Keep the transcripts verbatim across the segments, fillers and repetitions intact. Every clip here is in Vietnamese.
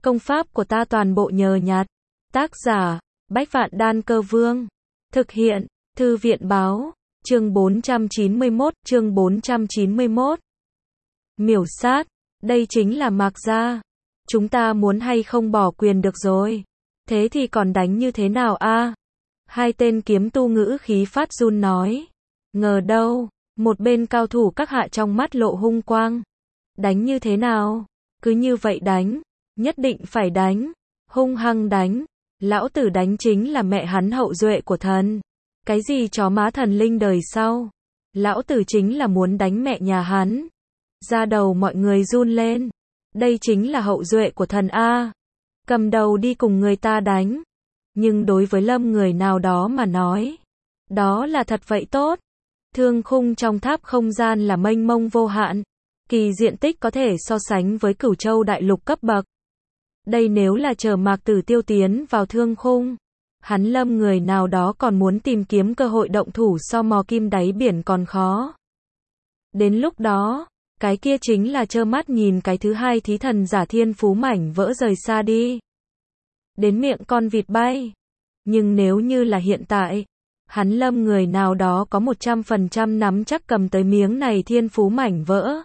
Công pháp của ta toàn bộ nhờ nhặt. Tác giả, Bách Vạn Đan Cơ Vương. Thực hiện, Thư viện Báo. Chương bốn trăm chín mươi mốt, chương bốn trăm chín mươi mốt. Miểu sát, đây chính là Mạc gia. Chúng ta muốn hay không bỏ quyền được rồi. Thế thì còn đánh như thế nào a? Hai tên kiếm tu ngữ khí phát run nói. Ngờ đâu, một bên cao thủ các hạ trong mắt lộ hung quang. Đánh như thế nào? Cứ như vậy đánh, nhất định phải đánh, hung hăng đánh. Lão tử đánh chính là mẹ hắn hậu duệ của thần. Cái gì chó má thần linh đời sau? Lão tử chính là muốn đánh mẹ nhà hắn. Da đầu mọi người run lên. Đây chính là hậu duệ của thần A. Cầm đầu đi cùng người ta đánh. Nhưng đối với Lâm người nào đó mà nói, đó là thật vậy tốt. Thương khung trong tháp không gian là mênh mông vô hạn. Kỳ diện tích có thể so sánh với Cửu Châu đại lục cấp bậc. Đây nếu là chờ Mạc Tử Tiêu tiến vào thương khung, hắn Lâm người nào đó còn muốn tìm kiếm cơ hội động thủ so mò kim đáy biển còn khó. Đến lúc đó, cái kia chính là trơ mắt nhìn cái thứ hai thí thần giả thiên phú mảnh vỡ rời xa đi. Đến miệng con vịt bay. Nhưng nếu như là hiện tại, hắn Lâm người nào đó có một trăm phần trăm nắm chắc cầm tới miếng này thiên phú mảnh vỡ.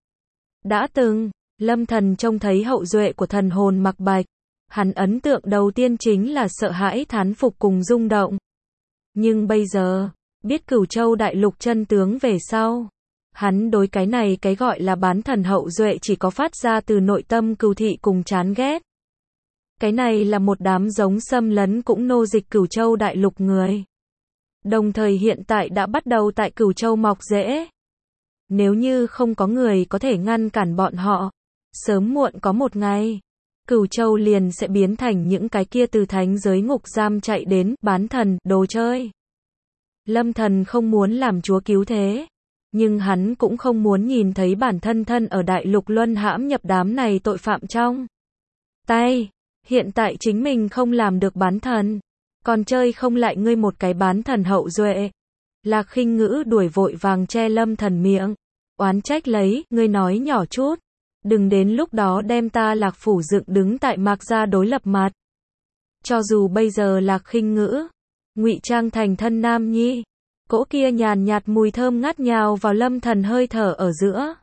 Đã từng, Lâm Thần trông thấy hậu duệ của thần hồn Mạc Bạch. Hắn ấn tượng đầu tiên chính là sợ hãi thán phục cùng rung động. Nhưng bây giờ, biết Cửu Châu đại lục chân tướng về sau, hắn đối cái này cái gọi là bán thần hậu duệ chỉ có phát ra từ nội tâm cừu thị cùng chán ghét. Cái này là một đám giống xâm lấn cũng nô dịch Cửu Châu đại lục người. Đồng thời hiện tại đã bắt đầu tại Cửu Châu mọc rễ. Nếu như không có người có thể ngăn cản bọn họ, sớm muộn có một ngày, Cửu Châu liền sẽ biến thành những cái kia từ thánh giới ngục giam chạy đến bán thần, đồ chơi. Lâm Thần không muốn làm chúa cứu thế, nhưng hắn cũng không muốn nhìn thấy bản thân thân ở đại lục luân hãm nhập đám này tội phạm trong tay. Hiện tại chính mình không làm được bán thần, còn chơi không lại ngươi một cái bán thần hậu duệ. Lạc Khinh Ngữ đuổi vội vàng che Lâm Thần miệng, oán trách lấy, ngươi nói nhỏ chút, đừng đến lúc đó đem ta Lạc phủ dựng đứng tại Mạc gia đối lập mặt. Cho dù bây giờ Lạc Khinh Ngữ ngụy trang thành thân nam nhi, cỗ kia nhàn nhạt mùi thơm ngát nhào vào Lâm Thần hơi thở ở giữa,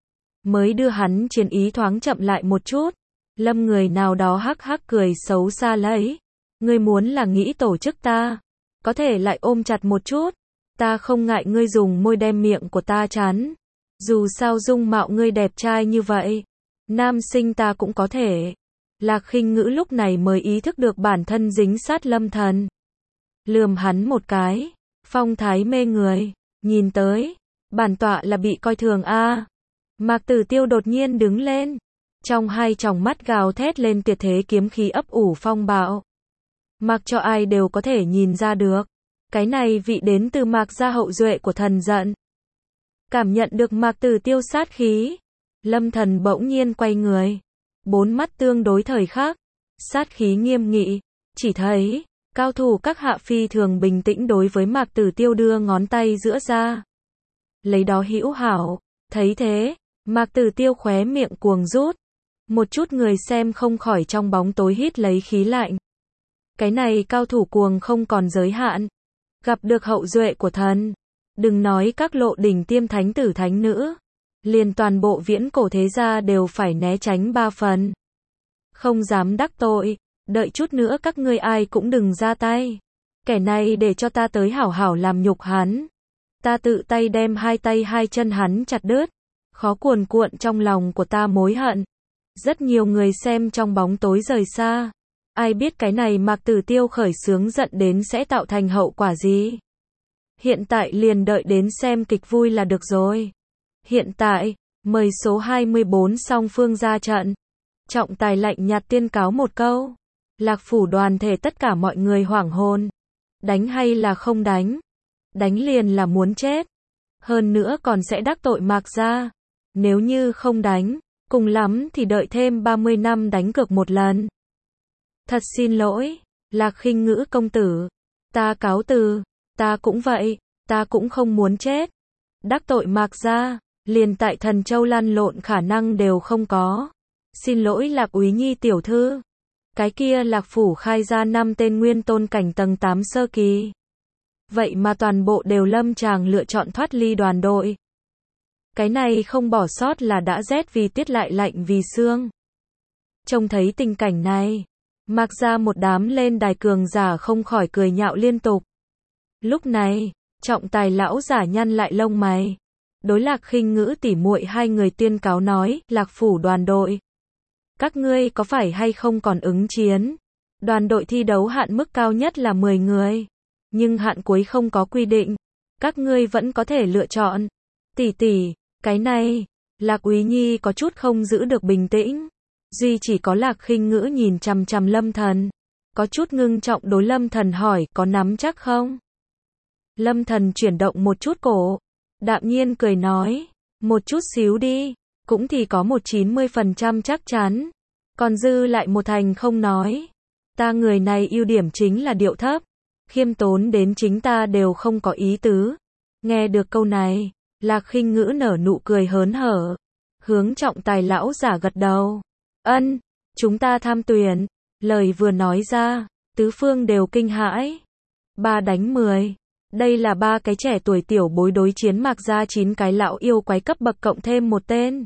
mới đưa hắn chiến ý thoáng chậm lại một chút. Lâm người nào đó hắc hắc cười xấu xa lấy, ngươi muốn là nghĩ tổ chức ta, có thể lại ôm chặt một chút, ta không ngại ngươi dùng môi đem miệng của ta chắn. Dù sao dung mạo ngươi đẹp trai như vậy, nam sinh ta cũng có thể. Lạc Khinh Ngữ lúc này mới ý thức được bản thân dính sát Lâm Thần. Lườm hắn một cái, phong thái mê người, nhìn tới, bản tọa là bị coi thường a. Mạc Tử Tiêu đột nhiên đứng lên, trong hai tròng mắt gào thét lên tuyệt thế kiếm khí ấp ủ phong bạo. Mặc cho ai đều có thể nhìn ra được, cái này vị đến từ Mạc gia hậu duệ của thần giận. Cảm nhận được Mạc Tử Tiêu sát khí, Lâm Thần bỗng nhiên quay người, bốn mắt tương đối thời khắc, sát khí nghiêm nghị, chỉ thấy cao thủ các hạ phi thường bình tĩnh đối với Mạc Tử Tiêu đưa ngón tay giữa ra, lấy đó hữu hảo. Thấy thế, Mạc Tử Tiêu khóe miệng cuồng rút, một chút người xem không khỏi trong bóng tối hít lấy khí lạnh. Cái này cao thủ cuồng không còn giới hạn, gặp được hậu duệ của thần, đừng nói các lộ đỉnh tiêm thánh tử thánh nữ, liền toàn bộ viễn cổ thế gia đều phải né tránh ba phần. Không dám đắc tội, đợi chút nữa các ngươi ai cũng đừng ra tay. Kẻ này để cho ta tới hảo hảo làm nhục hắn. Ta tự tay đem hai tay hai chân hắn chặt đứt. Khó cuồn cuộn trong lòng của ta mối hận. Rất nhiều người xem trong bóng tối rời xa. Ai biết cái này Mạc Tử Tiêu khởi xướng giận đến sẽ tạo thành hậu quả gì. Hiện tại liền đợi đến xem kịch vui là được rồi. Hiện tại, mời số hai mươi bốn song phương ra trận. Trọng tài lạnh nhạt tuyên cáo một câu. Lạc phủ đoàn thể tất cả mọi người hoảng hồn. Đánh hay là không đánh? Đánh liền là muốn chết. Hơn nữa còn sẽ đắc tội Mạc gia. Nếu như không đánh, cùng lắm thì đợi thêm ba mươi năm đánh cược một lần. Thật xin lỗi, Lạc Khinh Ngữ công tử. Ta cáo từ, ta cũng vậy, ta cũng không muốn chết. Đắc tội Mạc gia, liền tại Thần Châu lăn lộn khả năng đều không có. Xin lỗi Lạc Úy Nhi tiểu thư. Cái kia Lạc phủ khai ra năm tên nguyên tôn cảnh tầng tám sơ kỳ. Vậy mà toàn bộ đều lâm chàng lựa chọn thoát ly đoàn đội. Cái này không bỏ sót là đã rét vì tiết lại lạnh vì xương. Trông thấy tình cảnh này, Mạc gia một đám lên đài cường giả không khỏi cười nhạo liên tục. Lúc này, trọng tài lão giả nhăn lại lông mày. Đối Lạc Khinh Ngữ tỉ muội hai người tuyên cáo nói, Lạc phủ đoàn đội. Các ngươi có phải hay không còn ứng chiến? Đoàn đội thi đấu hạn mức cao nhất là mười người. Nhưng hạn cuối không có quy định. Các ngươi vẫn có thể lựa chọn. Tỷ tỷ, cái này, Lạc Úy Nhi có chút không giữ được bình tĩnh. Duy chỉ có Lạc Khinh Ngữ nhìn chằm chằm Lâm Thần. Có chút ngưng trọng đối Lâm Thần hỏi, có nắm chắc không? Lâm Thần chuyển động một chút cổ. Đạm nhiên cười nói, một chút xíu đi, cũng thì có một chín mươi phần trăm chắc chắn. Còn dư lại một thành không nói. Ta người này ưu điểm chính là điệu thấp. Khiêm tốn đến chính ta đều không có ý tứ. Nghe được câu này, Lạc Khinh Ngữ nở nụ cười hớn hở. Hướng trọng tài lão giả gật đầu. Ân, chúng ta tham tuyển. Lời vừa nói ra, tứ phương đều kinh hãi. Ba đánh mười. Đây là ba cái trẻ tuổi tiểu bối đối chiến Mạc gia chín cái lão yêu quái cấp bậc cộng thêm một tên.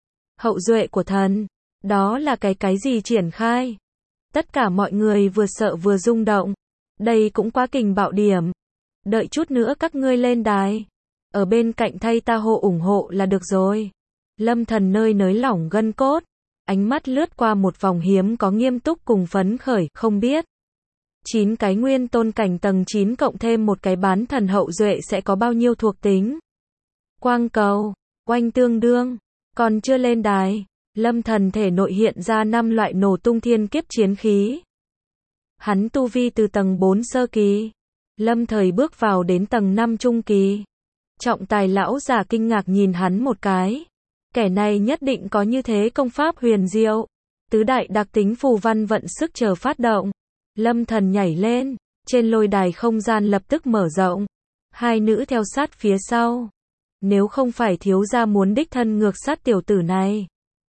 Hậu duệ của thần. Đó là cái cái gì triển khai? Tất cả mọi người vừa sợ vừa rung động. Đây cũng quá kình bạo điểm. Đợi chút nữa các ngươi lên đài. Ở bên cạnh thay ta hộ ủng hộ là được rồi. Lâm Thần nơi nới lỏng gân cốt. Ánh mắt lướt qua một vòng hiếm có nghiêm túc cùng phấn khởi, không biết. chín cái nguyên tôn cảnh tầng chín cộng thêm một cái bán thần hậu duệ sẽ có bao nhiêu thuộc tính. Quang cầu, oanh tương đương, còn chưa lên đài. Lâm Thần thể nội hiện ra năm loại nổ tung thiên kiếp chiến khí. Hắn tu vi từ tầng bốn sơ kỳ. Lâm thời bước vào đến tầng năm trung kỳ. Trọng tài lão giả kinh ngạc nhìn hắn một cái. Kẻ này nhất định có như thế công pháp huyền diệu. Tứ đại đặc tính phù văn vận sức chờ phát động. Lâm Thần nhảy lên. Trên lôi đài không gian lập tức mở rộng. Hai nữ theo sát phía sau. Nếu không phải thiếu gia muốn đích thân ngược sát tiểu tử này.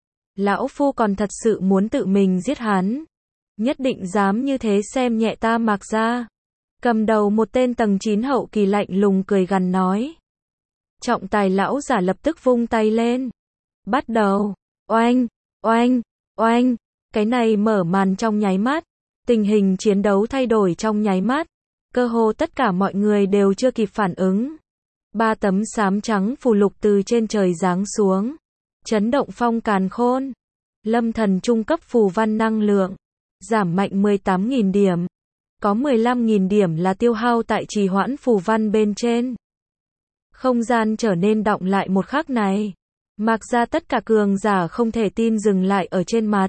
Lão phu còn thật sự muốn tự mình giết hắn. Nhất định dám như thế xem nhẹ ta Mạc gia. Cầm đầu một tên tầng chín hậu kỳ lạnh lùng cười gằn nói. Trọng tài lão giả lập tức vung tay lên. Bắt đầu. Oanh, oanh, oanh. Cái này mở màn trong nháy mắt. Tình hình chiến đấu thay đổi trong nháy mắt. Cơ hồ tất cả mọi người đều chưa kịp phản ứng. Ba tấm xám trắng phù lục từ trên trời giáng xuống. Chấn động phong càn khôn. Lâm Thần trung cấp phù văn năng lượng. Giảm mạnh mười tám nghìn điểm. Có mười lăm nghìn điểm là tiêu hao tại trì hoãn phù văn bên trên. Không gian trở nên đọng lại một khắc này. Mạc gia tất cả cường giả không thể tin dừng lại ở trên mặt.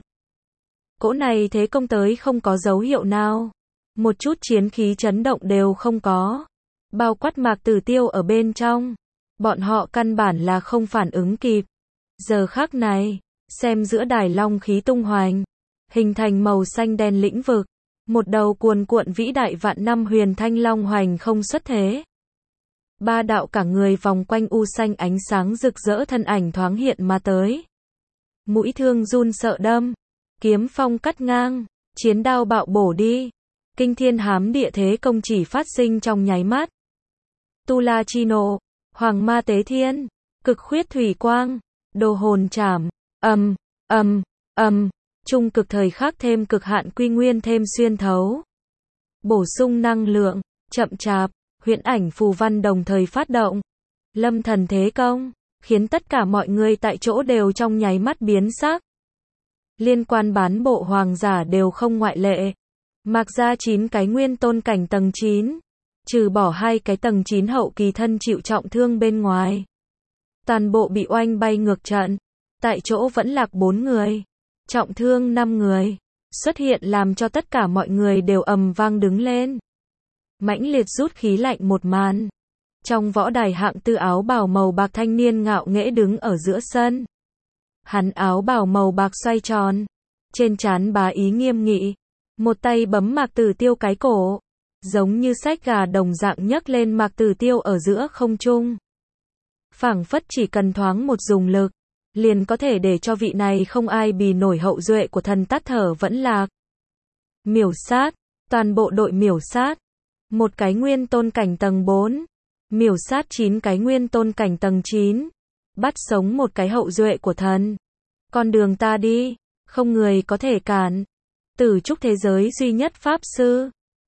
Cỗ này thế công tới không có dấu hiệu nào. Một chút chiến khí chấn động đều không có. Bao quát Mạc Tử Tiêu ở bên trong. Bọn họ căn bản là không phản ứng kịp. Giờ khắc này, xem giữa đài long khí tung hoành. Hình thành màu xanh đen lĩnh vực. Một đầu cuồn cuộn vĩ đại vạn năm huyền thanh long hoành không xuất thế. Ba đạo cả người vòng quanh u xanh ánh sáng rực rỡ thân ảnh thoáng hiện mà tới. Mũi thương run sợ đâm. Kiếm phong cắt ngang. Chiến đao bạo bổ đi. Kinh thiên hám địa thế công chỉ phát sinh trong nháy mắt. Tu La Chi Nộ. Hoàng Ma Tế Thiên. Cực khuyết thủy quang. Đồ hồn trảm. Ầm, ầm, ầm. Trung cực thời khắc thêm cực hạn quy nguyên thêm xuyên thấu. Bổ sung năng lượng. Chậm chạp. Huyễn ảnh phù văn đồng thời phát động. Lâm Thần thế công. Khiến tất cả mọi người tại chỗ đều trong nháy mắt biến sắc. Liên quan bán bộ hoàng giả đều không ngoại lệ. Mạc gia chín cái nguyên tôn cảnh tầng chín. Trừ bỏ hai cái tầng chín hậu kỳ thân chịu trọng thương bên ngoài. Toàn bộ bị oanh bay ngược trận. Tại chỗ vẫn lạc bốn người. Trọng thương năm người. Xuất hiện làm cho tất cả mọi người đều ầm vang đứng lên. Mãnh liệt rút khí lạnh một màn. Trong võ đài hạng tư áo bào màu bạc thanh niên ngạo nghễ đứng ở giữa sân. Hắn áo bào màu bạc xoay tròn. Trên trán bá ý nghiêm nghị. Một tay bấm Mạc Tử Tiêu cái cổ. Giống như sách gà đồng dạng nhấc lên Mạc Tử Tiêu ở giữa không trung. Phảng phất chỉ cần thoáng một dùng lực. liền có thể để cho vị này không ai bì nổi hậu duệ của thần tắt thở vẫn lạc. Miểu sát, toàn bộ đội miểu sát. Một cái nguyên tôn cảnh tầng bốn. Miểu sát chín cái nguyên tôn cảnh tầng chín. Bắt sống một cái hậu duệ của thần. Con đường ta đi, không người có thể cản. Tử trúc thế giới duy nhất pháp sư.